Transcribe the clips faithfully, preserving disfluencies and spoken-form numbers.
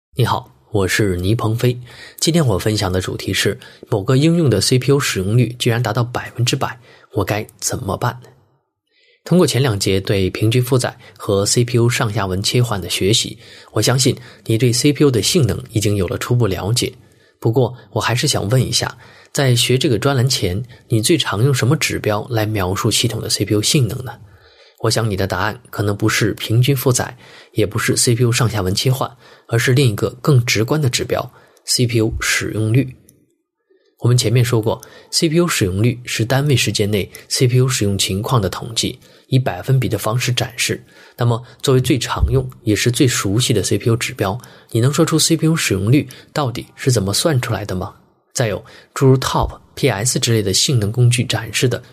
你好，我是倪鹏飞。今天我分享的主题是某个应用的 C P U 使用率居然达到百分之百，我该怎么办？通过前两节对平均负载和 C P U 上下文切换的学习，我相信你对 C P U 的性能已经有了初步了解。不过我还是想问一下，在学这个专栏前，你最常用什么指标来描述系统的 C P U 性能呢？我想你的答案可能不是平均负载，也不是 C P U 上下文切换，而是另一个更直观的指标 C P U 使用率。我们前面说过， C P U 使用率是单位时间内 C P U 使用情况的统计，以百分比的方式展示。那么作为最常用也是最熟悉的 C P U 指标，你能说出 C P U 使用率到底是怎么算出来的吗？再有诸如 Top、P S 之类的性能工具展示的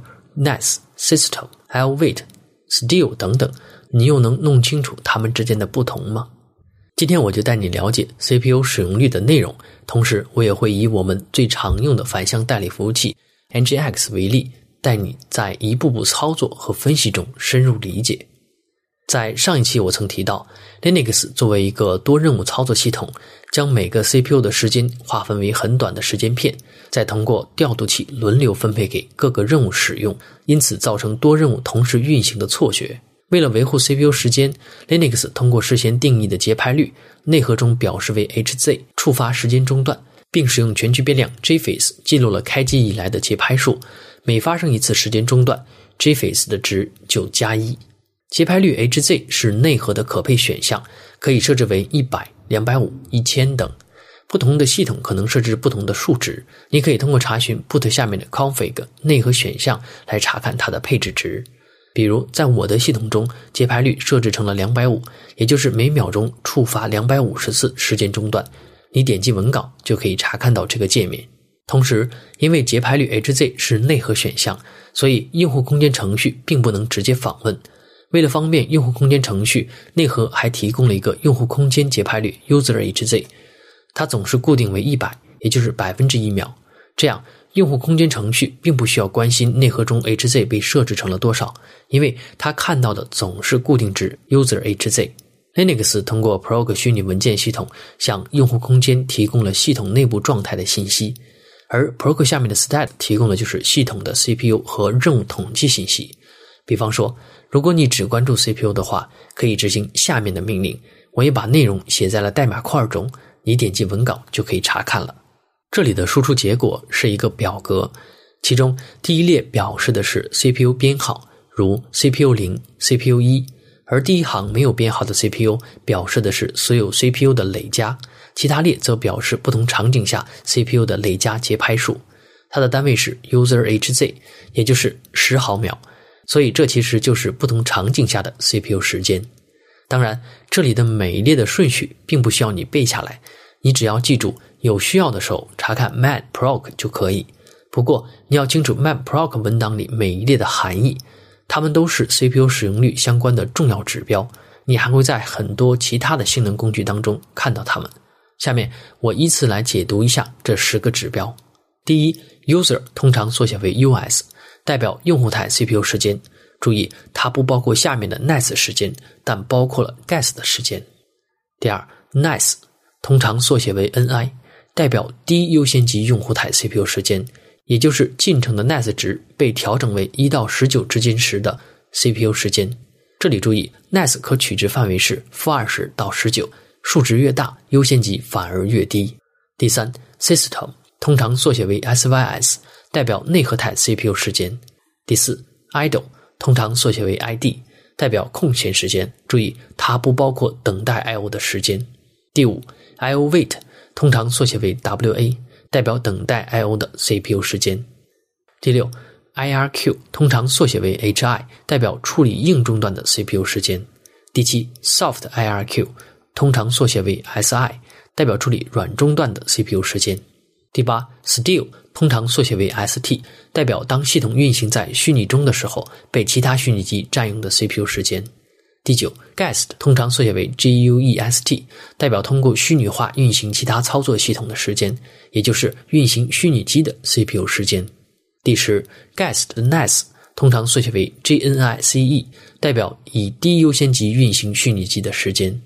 User、Nice、System、L-Weight、Steal 等等，你又能弄清楚它们之间的不同吗？今天我就带你了解 C P U 使用率的内容，同时我也会以我们最常用的反向代理服务器 N G X 为例，带你在一步步操作和分析中深入理解。在上一期我曾提到， Linux 作为一个多任务操作系统，将每个 C P U 的时间划分为很短的时间片，再通过调度器轮流分配给各个任务使用，因此造成多任务同时运行的错觉。为了维护 C P U 时间， Linux 通过事先定义的节拍率，内核中表示为 H Z 触发时间中断，并使用全局变量 JFace 记录了开机以来的节拍数，每发生一次时间中断， JFace 的值就加一。节拍率 H Z 是内核的可配选项，可以设置为一百、两百五十、一千等。不同的系统可能设置不同的数值，你可以通过查询 boot 下面的 config 内核选项来查看它的配置值。比如在我的系统中，节拍率设置成了两百五，也就是每秒钟触发两百五十次时间中断。你点击文稿就可以查看到这个界面。同时，因为节拍率 H Z 是内核选项，所以用户空间程序并不能直接访问。为了方便用户空间程序，内核还提供了一个用户空间节拍率 User H Z， 它总是固定为一百，也就是百分之一秒。这样用户空间程序并不需要关心内核中 H Z 被设置成了多少，因为它看到的总是固定值 User H Z。Linux 通过 Prog 虚拟文件系统向用户空间提供了系统内部状态的信息，而 Prog 下面的 Stat 提供的就是系统的 C P U 和任务统计信息。比方说，如果你只关注 C P U 的话，可以执行下面的命令，我也把内容写在了代码块中，你点击文稿就可以查看了。这里的输出结果是一个表格，其中第一列表示的是 C P U 编号，如 C P U 零、C P U 一，而第一行没有编号的 C P U 表示的是所有 C P U 的累加，其他列则表示不同场景下 C P U 的累加节拍数。它的单位是 User H Z， 也就是十毫秒，所以这其实就是不同场景下的 C P U 时间。当然，这里的每一列的顺序并不需要你背下来，你只要记住有需要的时候查看 matprog 就可以。不过你要清楚 matprog 文档里每一列的含义，它们都是 C P U 使用率相关的重要指标，你还会在很多其他的性能工具当中看到它们。下面我依次来解读一下这十个指标。第一， User 通常缩写为 U S， 代表用户台 C P U 时间，注意它不包括下面的 Nice 时间，但包括了 Guess 的时间。第二， Nice 通常缩写为 N I， 代表低优先级用户台 C P U 时间，也就是进程的 Nice 值被调整为一到十九之间时的 C P U 时间。这里注意 Nice 可取值范围是负二十到十九，数值越大优先级反而越低。第三， System 通常缩写为 S Y S， 代表内核台 C P U 时间。第四， Idle 通常缩写为 I D， 代表空闲时间，注意它不包括等待 I O 的时间。第五， I O Wait 通常缩写为 W A， 代表等待 I O 的 C P U 时间。第六， I R Q 通常缩写为 H I， 代表处理硬中断的 C P U 时间。第七， Soft I R Q 通常缩写为 S I， 代表处理软中断的 C P U 时间。第八， Steal 通常缩写为 S T， 代表当系统运行在虚拟中的时候被其他虚拟机占用的 C P U 时间。第九， Guest 通常缩写为 G U E S T， 代表通过虚拟化运行其他操作系统的时间，也就是运行虚拟机的 C P U 时间。第十， Guest 的 Nice 通常缩写为 G N I C E， 代表以低优先级运行虚拟机的时间。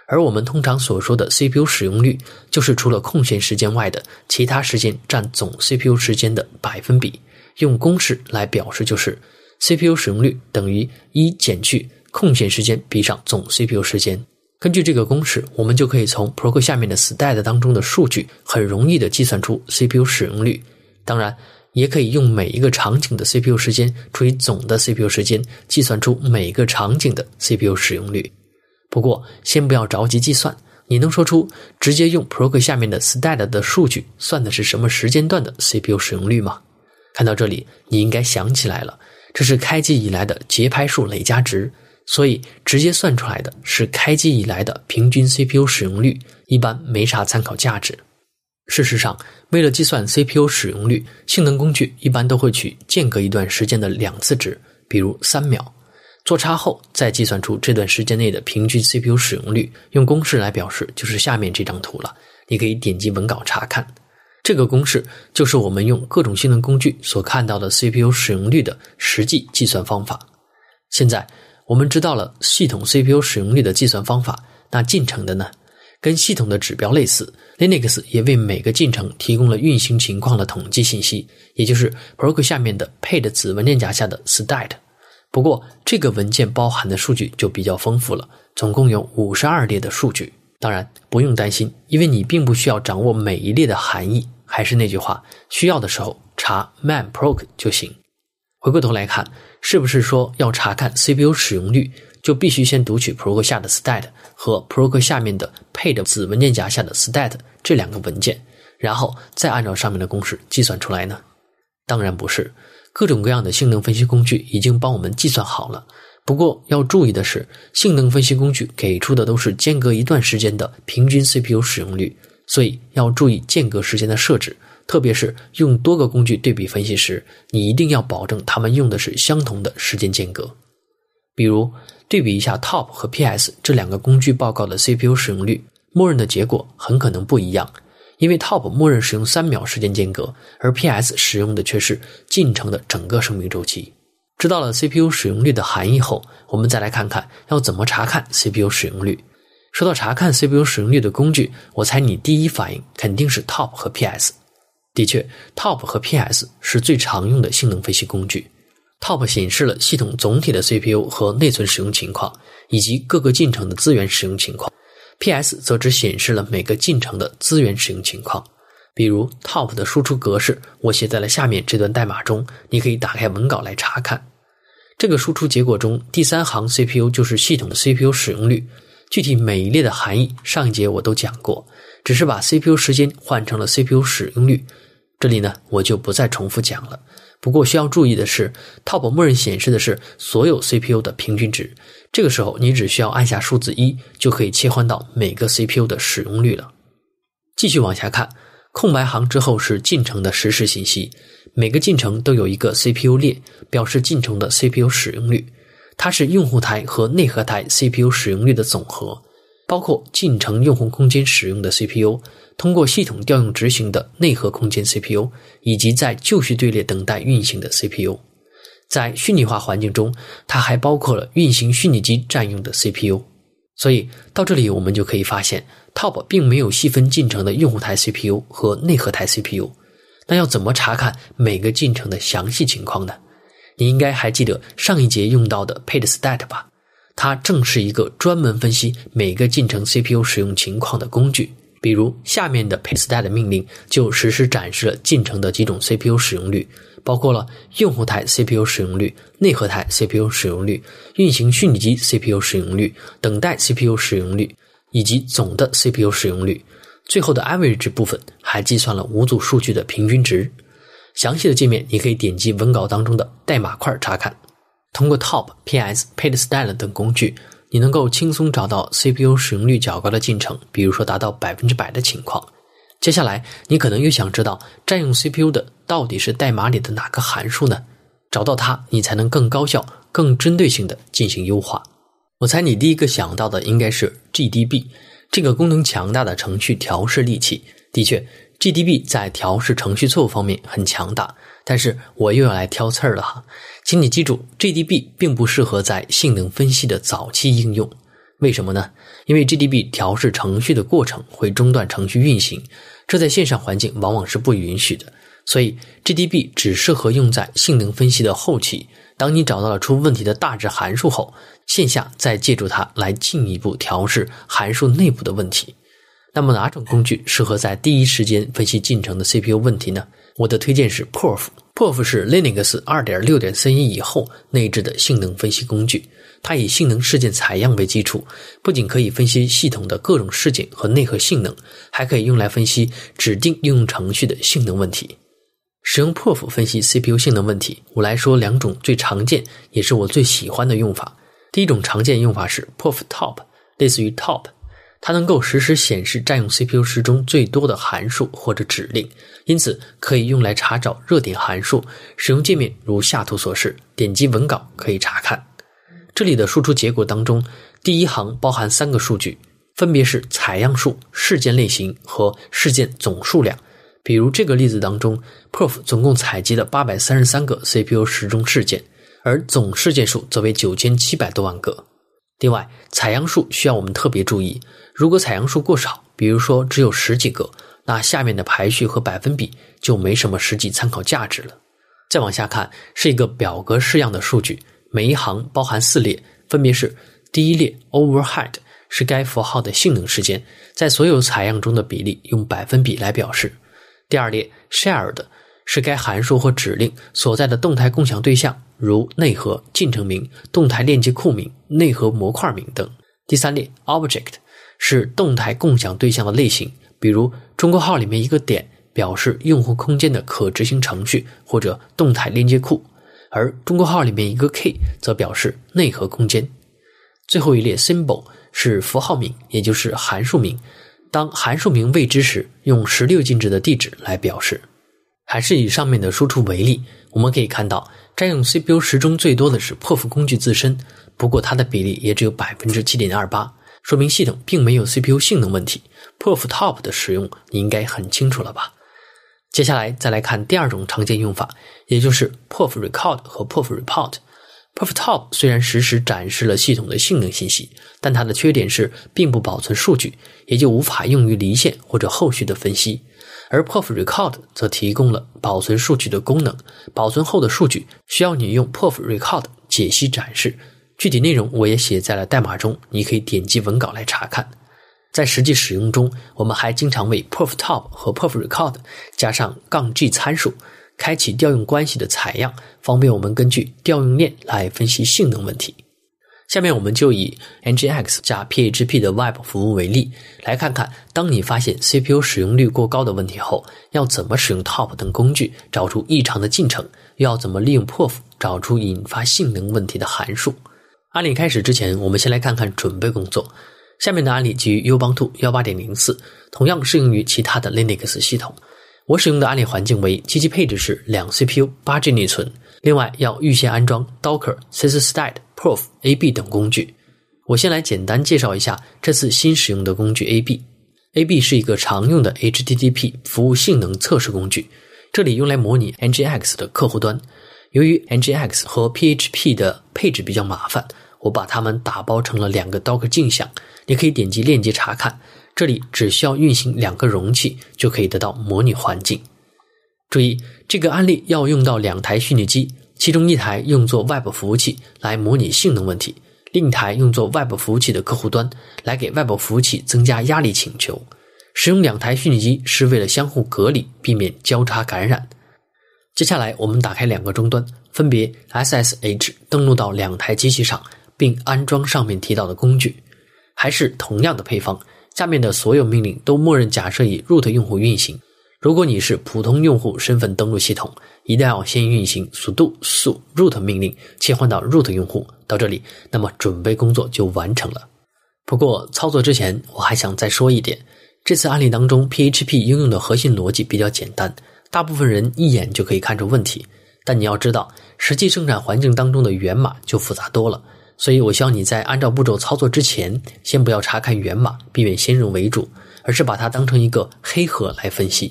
而我们通常所说的 C P U 使用率，就是除了空闲时间外的其他时间占总 C P U 时间的百分比。用公式来表示就是 C P U 使用率等于一减去空闲时间比上总 C P U 时间。根据这个公式，我们就可以从 Proc 下面的 stat 当中的数据很容易的计算出 C P U 使用率。当然也可以用每一个场景的 C P U 时间除以总的 C P U 时间，计算出每个场景的 C P U 使用率。不过先不要着急计算，你能说出直接用 Proc 下面的 stat 的数据算的是什么时间段的 C P U 使用率吗？看到这里你应该想起来了，这是开机以来的节拍数累加值，所以直接算出来的是开机以来的平均 C P U 使用率，一般没啥参考价值。事实上，为了计算 C P U 使用率，性能工具一般都会取间隔一段时间的两次值，比如三秒，做差后再计算出这段时间内的平均 C P U 使用率，用公式来表示就是下面这张图了，你可以点击文稿查看。这个公式就是我们用各种性能工具所看到的 C P U 使用率的实际计算方法。现在我们知道了系统 C P U 使用率的计算方法，那进程的呢？跟系统的指标类似， Linux 也为每个进程提供了运行情况的统计信息，也就是 Proc 下面的配的子文件夹下的 stat。 不过这个文件包含的数据就比较丰富了，总共有五十二列的数据。当然不用担心，因为你并不需要掌握每一列的含义，还是那句话，需要的时候查 man proc 就行。回过头来看，是不是说要查看 C P U 使用率，就必须先读取 Proc 下的 stat 和 Proc 下面的配的子文件夹下的 stat 这两个文件，然后再按照上面的公式计算出来呢？当然不是，各种各样的性能分析工具已经帮我们计算好了。不过要注意的是，性能分析工具给出的都是间隔一段时间的平均 C P U 使用率，所以要注意间隔时间的设置，特别是用多个工具对比分析时，你一定要保证它们用的是相同的时间间隔。比如对比一下 T O P 和 P S 这两个工具报告的 C P U 使用率，默认的结果很可能不一样，因为 T O P 默认使用三秒时间间隔，而 P S 使用的却是进程的整个生命周期。知道了 C P U 使用率的含义后，我们再来看看要怎么查看 C P U 使用率。说到查看 C P U 使用率的工具，我猜你第一反应肯定是 T O P 和 P S。 的确 T O P 和 P S 是最常用的性能分析工具。 T O P 显示了系统总体的 C P U 和内存使用情况，以及各个进程的资源使用情况。 P S 则只显示了每个进程的资源使用情况。比如 T O P 的输出格式我写在了下面这段代码中，你可以打开文稿来查看。这个输出结果中第三行 C P U 就是系统的 C P U 使用率，具体每一列的含义上一节我都讲过，只是把 C P U 时间换成了 C P U 使用率，这里呢我就不再重复讲了。不过需要注意的是 T O P 默认显示的是所有 C P U 的平均值，这个时候你只需要按下数字一就可以切换到每个 C P U 的使用率了。继续往下看，空白行之后是进程的实时信息，每个进程都有一个 C P U 列，表示进程的 C P U 使用率，它是用户台和内核台 C P U 使用率的总和，包括进程用户空间使用的 C P U， 通过系统调用执行的内核空间 C P U， 以及在就绪队列等待运行的 C P U。 在虚拟化环境中，它还包括了运行虚拟机占用的 C P U。 所以到这里我们就可以发现 T O P 并没有细分进程的用户台 C P U 和内核台 C P U。 那要怎么查看每个进程的详细情况呢？你应该还记得上一节用到的 PaidStat 吧？它正是一个专门分析每个进程 C P U 使用情况的工具。比如下面的 PaidStat 命令就实时展示了进程的几种 C P U 使用率，包括了用户台 C P U 使用率、内核台 C P U 使用率、运行虚拟机 C P U 使用率、等待 C P U 使用率以及总的 C P U 使用率。最后的 average 部分还计算了五组数据的平均值。详细的界面你可以点击文稿当中的代码块查看。通过 T O P、P S、PaidStat 等工具，你能够轻松找到 C P U 使用率较高的进程，比如说达到百分之百的情况。接下来你可能又想知道占用 C P U 的到底是代码里的哪个函数呢？找到它，你才能更高效、更针对性的进行优化。我猜你第一个想到的应该是 G D B， 这个功能强大的程序调试利器。的确 G D B 在调试程序错误方面很强大，但是我又要来挑刺儿了哈。请你记住 G D B 并不适合在性能分析的早期应用。 为什么呢？因为 G D B 调试程序的过程会中断程序运行，这在线上环境往往是不允许的。所以 G D B 只适合用在性能分析的后期，当你找到了出问题的大致函数后，线下再借助它来进一步调试函数内部的问题。那么哪种工具适合在第一时间分析进程的 C P U 问题呢？我的推荐是 P O F。P O F 是 Linux 二点六点三一 以后内置的性能分析工具，它以性能事件采样为基础，不仅可以分析系统的各种事件和内核性能，还可以用来分析指定应用程序的性能问题。使用 P O F 分析 C P U 性能问题，我来说两种最常见也是我最喜欢的用法。第一种常见用法是 P O F Top， 类似于 Top， 它能够实时显示占用 C P U 时钟最多的函数或者指令，因此可以用来查找热点函数。使用界面如下图所示，点击文稿可以查看。这里的输出结果当中，第一行包含三个数据，分别是采样数、事件类型和事件总数量。比如这个例子当中 P O F 总共采集了八百三十三个 C P U 时钟事件，而总事件数则为九千七百多万个。另外，采样数需要我们特别注意，如果采样数过少，比如说只有十几个，那下面的排序和百分比就没什么实际参考价值了。再往下看，是一个表格式样的数据，每一行包含四列，分别是第一列 overhead 是该符号的性能时间，在所有采样中的比例用百分比来表示。第二列 shared 是该函数或指令所在的动态共享对象，如内核、进程名、动态链接库名、内核模块名等。第三列 object 是动态共享对象的类型，比如中括号里面一个点表示用户空间的可执行程序或者动态链接库，而中括号里面一个 k 则表示内核空间。最后一列 symbol 是符号名，也就是函数名，当函数名未知时，用十六进制的地址来表示。还是以上面的输出为例，我们可以看到占用 C P U 时钟最多的是 P O F 工具自身，不过它的比例也只有 百分之七点二八， 说明系统并没有 C P U 性能问题。 P O F Top 的使用你应该很清楚了吧？接下来再来看第二种常见用法，也就是 P O F Record 和 P O F Report。P O F Top 虽然实时展示了系统的性能信息，但它的缺点是并不保存数据，也就无法用于离线或者后续的分析。而 P O F Record 则提供了保存数据的功能，保存后的数据需要你用 P O F Record 解析展示，具体内容我也写在了代码中，你可以点击文稿来查看。在实际使用中，我们还经常为 P O F Top 和 P O F Record 加上杠 G 参数，开启调用关系的采样，方便我们根据调用链来分析性能问题。下面我们就以 N G X 加 P H P 的 Web 服务为例，来看看当你发现 C P U 使用率过高的问题后，要怎么使用 Top 等工具找出异常的进程，又要怎么利用 P O F 找出引发性能问题的函数。案例开始之前，我们先来看看准备工作。下面的案例基于 Ubuntu 十八点零四， 同样适用于其他的 Linux 系统。我使用的案例环境为机器配置是两 C P U 八 G 内存，另外要预先安装 Docker、Sysstat、P O F、A B 等工具。我先来简单介绍一下这次新使用的工具 A B。A B 是一个常用的 H T T P 服务性能测试工具，这里用来模拟 N G X 的客户端。由于 N G X 和 P H P 的配置比较麻烦，我把它们打包成了两个 Docker 镜像，你可以点击链接查看。这里只需要运行两个容器就可以得到模拟环境。注意，这个案例要用到两台虚拟机，其中一台用作 Web 服务器来模拟性能问题，另一台用作 Web 服务器的客户端来给 Web 服务器增加压力请求。使用两台虚拟机是为了相互隔离，避免交叉感染。接下来我们打开两个终端，分别 S S H 登录到两台机器上，并安装上面提到的工具。还是同样的配方，下面的所有命令都默认假设以 root 用户运行。如果你是普通用户身份登录系统，一定要先运行 sudo su root 命令切换到 root 用户。到这里，那么准备工作就完成了。不过操作之前我还想再说一点，这次案例当中 P H P 应用的核心逻辑比较简单，大部分人一眼就可以看出问题，但你要知道实际生产环境当中的源码就复杂多了。所以我希望你在按照步骤操作之前，先不要查看源码，避免先入为主，而是把它当成一个黑盒来分析。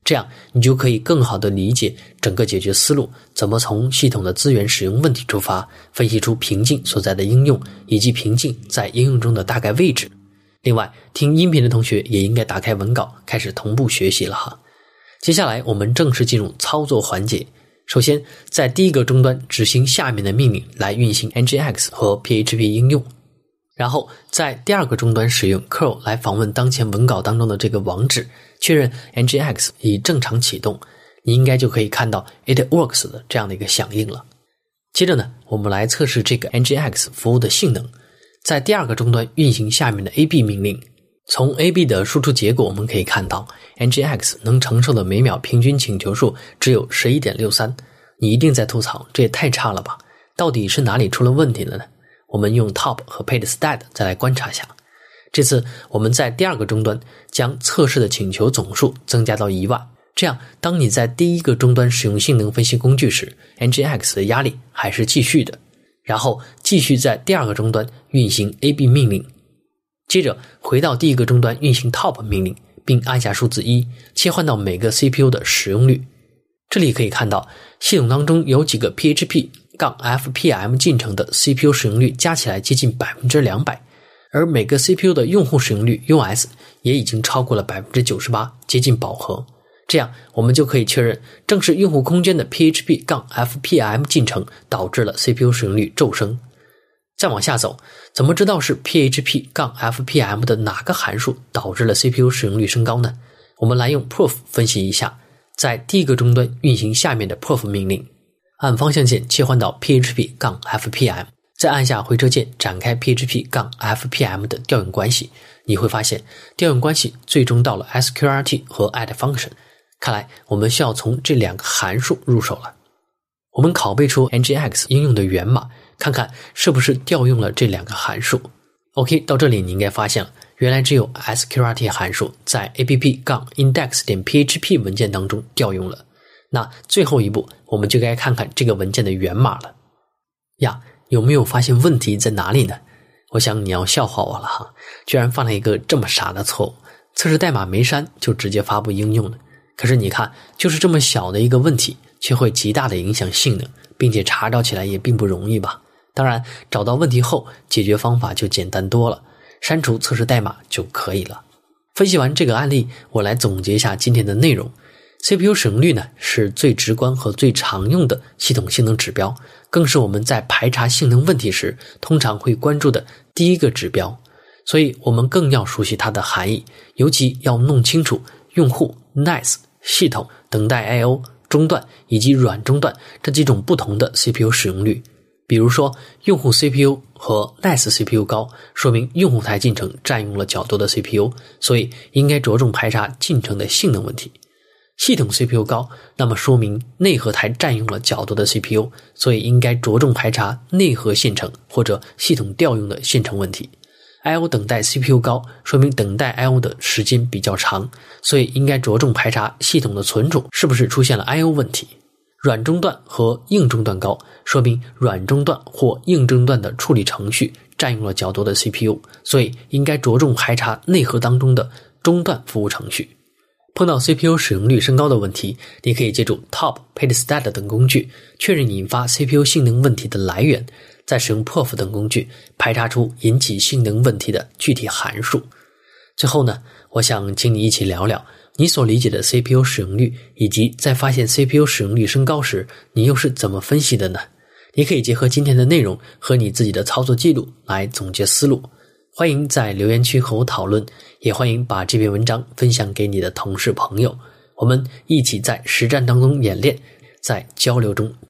这样你就可以更好地理解整个解决思路，怎么从系统的资源使用问题出发，分析出瓶颈所在的应用，以及瓶颈在应用中的大概位置。另外，听音频的同学也应该打开文稿，开始同步学习了哈。接下来我们正式进入操作环节。首先，在第一个终端执行下面的命令来运行 N G X 和 P H P 应用。然后在第二个终端使用 curl 来访问当前文稿当中的这个网址，确认 N G X 已正常启动，你应该就可以看到 it works 的这样的一个响应了。接着呢，我们来测试这个 N G X 服务的性能。在第二个终端运行下面的 A B 命令，从 A B 的输出结果我们可以看到 N G X 能承受的每秒平均请求数只有 十一点六三。 你一定在吐槽，这也太差了吧，到底是哪里出了问题了呢？我们用 top 和 paid_stat 再来观察下。这次我们在第二个终端将测试的请求总数增加到一万，这样当你在第一个终端使用性能分析工具时， N G X 的压力还是继续的。然后继续在第二个终端运行 A B 命令，接着回到第一个终端运行 top 命令，并按下数字一，切换到每个 C P U 的使用率。这里可以看到系统当中有几个 P H P-F P M 进程的 C P U 使用率加起来接近 百分之两百， 而每个 C P U 的用户使用率 U S 也已经超过了 百分之九十八， 接近饱和。这样我们就可以确认，正是用户空间的 P H P-F P M 进程导致了 C P U 使用率骤升。再往下走，怎么知道是 P H P-F P M 的哪个函数导致了 C P U 使用率升高呢？我们来用 proof 分析一下。在第一个终端运行下面的 proof 命令，按方向键切换到 P H P-F P M， 再按下回车键展开 P H P-F P M 的调用关系，你会发现调用关系最终到了 S Q R T 和 add function。 看来我们需要从这两个函数入手了。我们拷贝出 N G X 应用的源码，看看是不是调用了这两个函数。 OK， 到这里你应该发现了，原来只有 S Q R T 函数在 app-index.php 文件当中调用了。那最后一步我们就该看看这个文件的源码了。呀，有没有发现问题在哪里呢？我想你要笑话我了哈，居然犯了一个这么傻的错误，测试代码没删就直接发布应用了。可是你看，就是这么小的一个问题，却会极大的影响性能，并且查找起来也并不容易吧。当然，找到问题后，解决方法就简单多了，删除测试代码就可以了。分析完这个案例，我来总结一下今天的内容。C P U 使用率呢，是最直观和最常用的系统性能指标，更是我们在排查性能问题时通常会关注的第一个指标。所以我们更要熟悉它的含义，尤其要弄清楚用户、N I C E、系统、等待 I O、中段以及软中段这几种不同的 C P U 使用率。比如说，用户 C P U 和 N I C E C P U 高，说明用户台进程占用了较多的 C P U， 所以应该着重排查进程的性能问题。系统 C P U 高，那么说明内核台占用了较多的 C P U， 所以应该着重排查内核线程或者系统调用的线程问题。I O 等待 C P U 高，说明等待 I O 的时间比较长，所以应该着重排查系统的存储是不是出现了 I O 问题。软中段和硬中段高，说明软中段或硬中段的处理程序占用了较多的 C P U， 所以应该着重排查内核当中的中段服务程序。碰到 C P U 使用率升高的问题，你可以借助 top、paid_stat 等工具确认引发 C P U 性能问题的来源，再使用 proof 等工具排查出引起性能问题的具体函数。最后呢，我想请你一起聊聊你所理解的 C P U 使用率，以及在发现 C P U 使用率升高时，你又是怎么分析的呢？你可以结合今天的内容和你自己的操作记录来总结思路。欢迎在留言区和我讨论，也欢迎把这篇文章分享给你的同事朋友，我们一起在实战当中演练，在交流中